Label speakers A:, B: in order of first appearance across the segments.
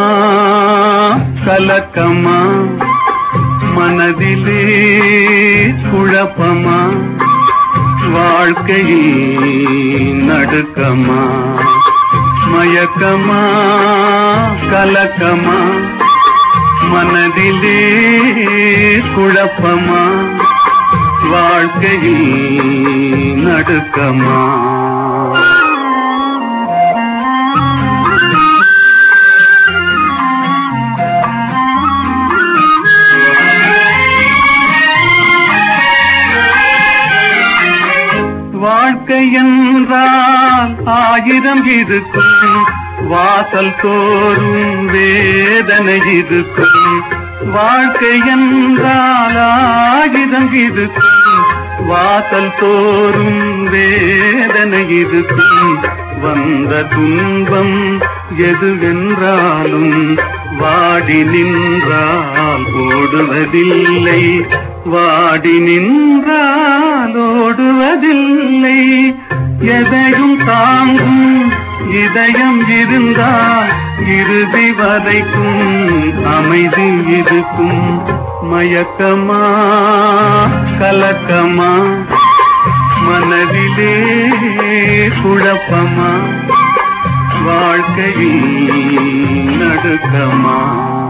A: கலக்கமா மனதிலே குழப்பமா வாழ்க்கையில் நடுக்கமா மயக்கமா கலக்கமா மனதிலே குழப்பமா வாழ்க்கையில் நடுக்கமா வாழ்க்கை என்றால் 1000 இருக்கும் வாசல் தோறும் வேதனை இருக்கும் வாழ்க்கை என்றால் 1000 இருக்கும் வாசல் தோறும் வேதனை இருக்கும் வந்த துன்பம் எதுவென்றாலும் வாடி நின்றால் ஓடுவதில்லை வாடி நின்றால் ஓடுவதில்லை எதையும் தாங்கும் இதயம் இருந்தால் இறுதி வரைக்கும் அமைதி இருக்கும் மயக்கமா கலக்கமா மனதிலே குழப்பமா வாழ்க்கையில் நடுக்கமா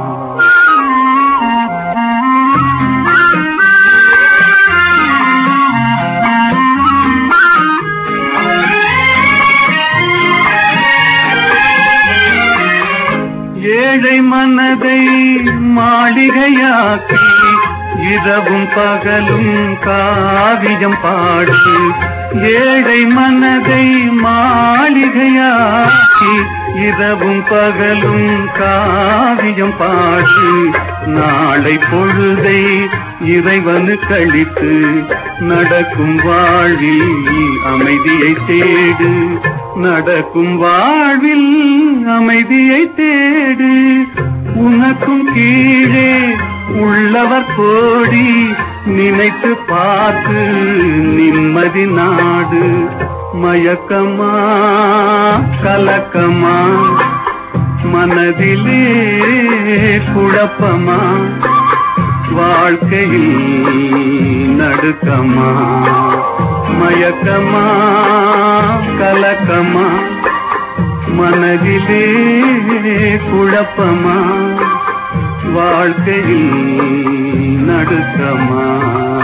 A: ஏழை மனதை மாளிகையாக்கி இரவும் பகலும் காவியம் பாடு ஏழை மனதை மாளிகையாக்கி இரவும் பகலும் காவியம் பாடு நாளை பொழுதை இறைவனுக்கு அளித்து நடக்கும் வாழ்வில் அமைதியை தேடு நடக்கும் வாழ்வில் அமைதியை தேடு உனக்கும் கீழே உள்ளவர் கோடி நினைத்து பார்த்து நிம்மதி நாடு மயக்கமா கலக்கமா மனதிலே குழப்பமா வாழ்க்கையில் நடுக்கமா மயக்கமா கலக்கமா மனதிலே குழப்பமா வாழ்க்கையில் நடுக்கமா